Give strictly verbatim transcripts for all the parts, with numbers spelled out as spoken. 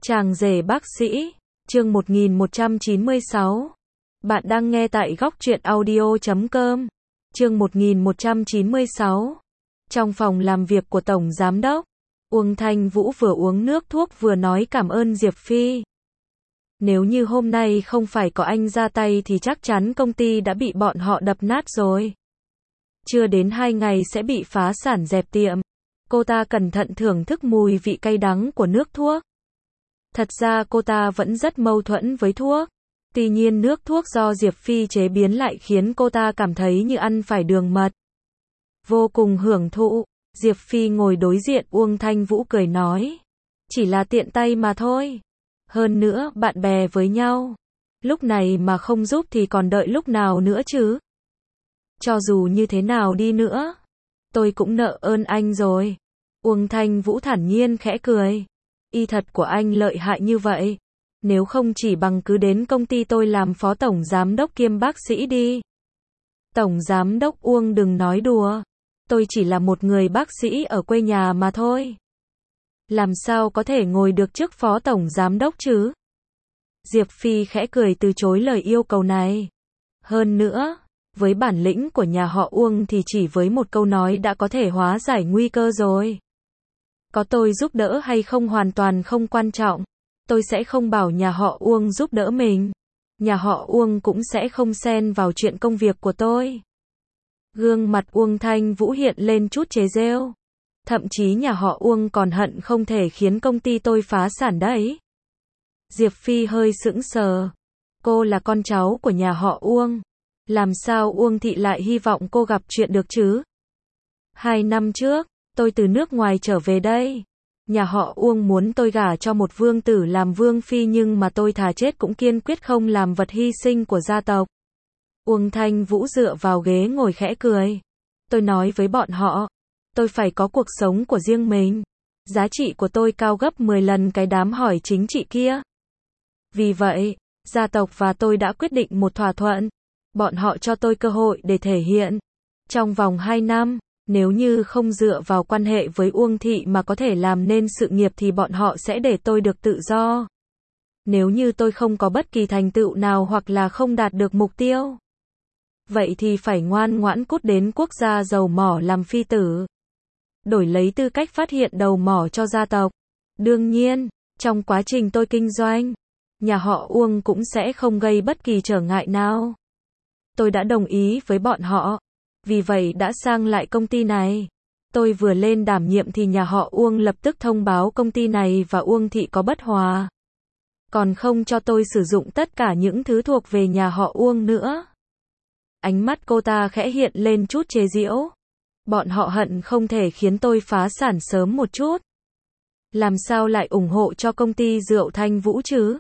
Chàng rể bác sĩ, chương một nghìn một trăm chín mươi sáu. Bạn đang nghe tại góc truyện audio chấm com. Chương một nghìn một trăm chín mươi sáu. Trong phòng làm việc của Tổng Giám đốc, Uông Thanh Vũ vừa uống nước thuốc vừa nói cảm ơn Diệp Phi. Nếu như hôm nay không phải có anh ra tay thì chắc chắn công ty đã bị bọn họ đập nát rồi. Chưa đến hai ngày sẽ bị phá sản dẹp tiệm. Cô ta cẩn thận thưởng thức mùi vị cay đắng của nước thuốc. Thật ra cô ta vẫn rất mâu thuẫn với thuốc. Tuy nhiên nước thuốc do Diệp Phi chế biến lại khiến cô ta cảm thấy như ăn phải đường mật. Vô cùng hưởng thụ. Diệp Phi ngồi đối diện Uông Thanh Vũ cười nói. Chỉ là tiện tay mà thôi. Hơn nữa bạn bè với nhau. Lúc này mà không giúp thì còn đợi lúc nào nữa chứ. Cho dù như thế nào đi nữa, tôi cũng nợ ơn anh rồi. Uông Thanh Vũ thản nhiên khẽ cười. Y thật của anh lợi hại như vậy. Nếu không chỉ bằng cứ đến công ty tôi làm phó tổng giám đốc kiêm bác sĩ đi. Tổng giám đốc Uông đừng nói đùa. Tôi chỉ là một người bác sĩ ở quê nhà mà thôi. Làm sao có thể ngồi được trước phó tổng giám đốc chứ? Diệp Phi khẽ cười từ chối lời yêu cầu này. Hơn nữa, với bản lĩnh của nhà họ Uông thì chỉ với một câu nói đã có thể hóa giải nguy cơ rồi. Có tôi giúp đỡ hay không hoàn toàn không quan trọng. Tôi sẽ không bảo nhà họ Uông giúp đỡ mình. Nhà họ Uông cũng sẽ không xen vào chuyện công việc của tôi. Gương mặt Uông Thanh Vũ hiện lên chút chế giễu. Thậm chí nhà họ Uông còn hận không thể khiến công ty tôi phá sản đấy. Diệp Phi hơi sững sờ. Cô là con cháu của nhà họ Uông. Làm sao Uông Thị lại hy vọng cô gặp chuyện được chứ? Hai năm trước, tôi từ nước ngoài trở về đây. Nhà họ Uông muốn tôi gả cho một vương tử làm vương phi nhưng mà tôi thà chết cũng kiên quyết không làm vật hy sinh của gia tộc. Uông Thanh Vũ dựa vào ghế ngồi khẽ cười. Tôi nói với bọn họ, tôi phải có cuộc sống của riêng mình. Giá trị của tôi cao gấp mười lần cái đám hỏi chính trị kia. Vì vậy, gia tộc và tôi đã quyết định một thỏa thuận. Bọn họ cho tôi cơ hội để thể hiện. Trong vòng hai năm, nếu như không dựa vào quan hệ với Uông Thị mà có thể làm nên sự nghiệp thì bọn họ sẽ để tôi được tự do. Nếu như tôi không có bất kỳ thành tựu nào hoặc là không đạt được mục tiêu, vậy thì phải ngoan ngoãn cút đến quốc gia dầu mỏ làm phi tử. Đổi lấy tư cách phát hiện đầu mỏ cho gia tộc. Đương nhiên, trong quá trình tôi kinh doanh, nhà họ Uông cũng sẽ không gây bất kỳ trở ngại nào. Tôi đã đồng ý với bọn họ. Vì vậy đã sang lại công ty này. Tôi vừa lên đảm nhiệm thì nhà họ Uông lập tức thông báo công ty này và Uông Thị có bất hòa. Còn không cho tôi sử dụng tất cả những thứ thuộc về nhà họ Uông nữa. Ánh mắt cô ta khẽ hiện lên chút chế giễu. Bọn họ hận không thể khiến tôi phá sản sớm một chút. Làm sao lại ủng hộ cho công ty rượu Thanh Vũ chứ?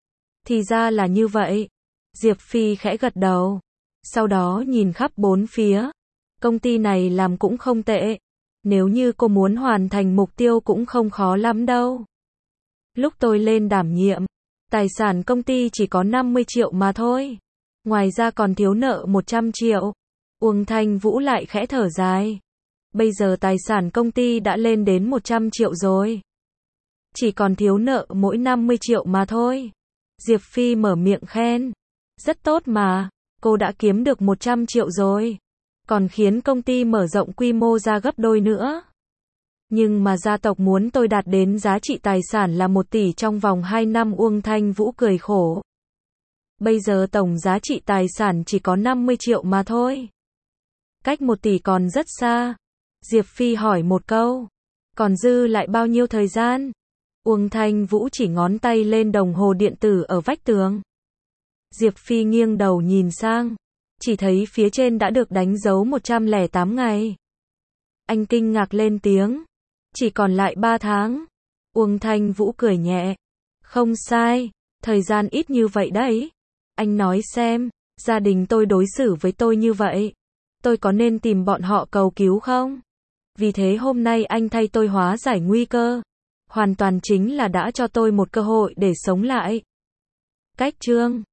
Thì ra là như vậy. Diệp Phi khẽ gật đầu. Sau đó nhìn khắp bốn phía. Công ty này làm cũng không tệ. Nếu như cô muốn hoàn thành mục tiêu cũng không khó lắm đâu. Lúc tôi lên đảm nhiệm, tài sản công ty chỉ có năm mươi triệu mà thôi. Ngoài ra còn thiếu nợ một trăm triệu. Uông Thanh Vũ lại khẽ thở dài. Bây giờ tài sản công ty đã lên đến một trăm triệu rồi. Chỉ còn thiếu nợ mỗi năm mươi triệu mà thôi. Diệp Phi mở miệng khen. Rất tốt mà. Cô đã kiếm được một trăm triệu rồi. Còn khiến công ty mở rộng quy mô ra gấp đôi nữa. Nhưng mà gia tộc muốn tôi đạt đến giá trị tài sản là một tỷ trong vòng hai năm. Uông Thanh Vũ cười khổ. Bây giờ tổng giá trị tài sản chỉ có năm mươi triệu mà thôi. Cách một tỷ còn rất xa. Diệp Phi hỏi một câu. Còn dư lại bao nhiêu thời gian? Uông Thanh Vũ chỉ ngón tay lên đồng hồ điện tử ở vách tường. Diệp Phi nghiêng đầu nhìn sang. Chỉ thấy phía trên đã được đánh dấu một trăm lẻ tám ngày. Anh kinh ngạc lên tiếng. Chỉ còn lại ba tháng. Uông Thanh Vũ cười nhẹ. Không sai. Thời gian ít như vậy đấy. Anh nói xem. Gia đình tôi đối xử với tôi như vậy. Tôi có nên tìm bọn họ cầu cứu không? Vì thế hôm nay anh thay tôi hóa giải nguy cơ. Hoàn toàn chính là đã cho tôi một cơ hội để sống lại. Cách chương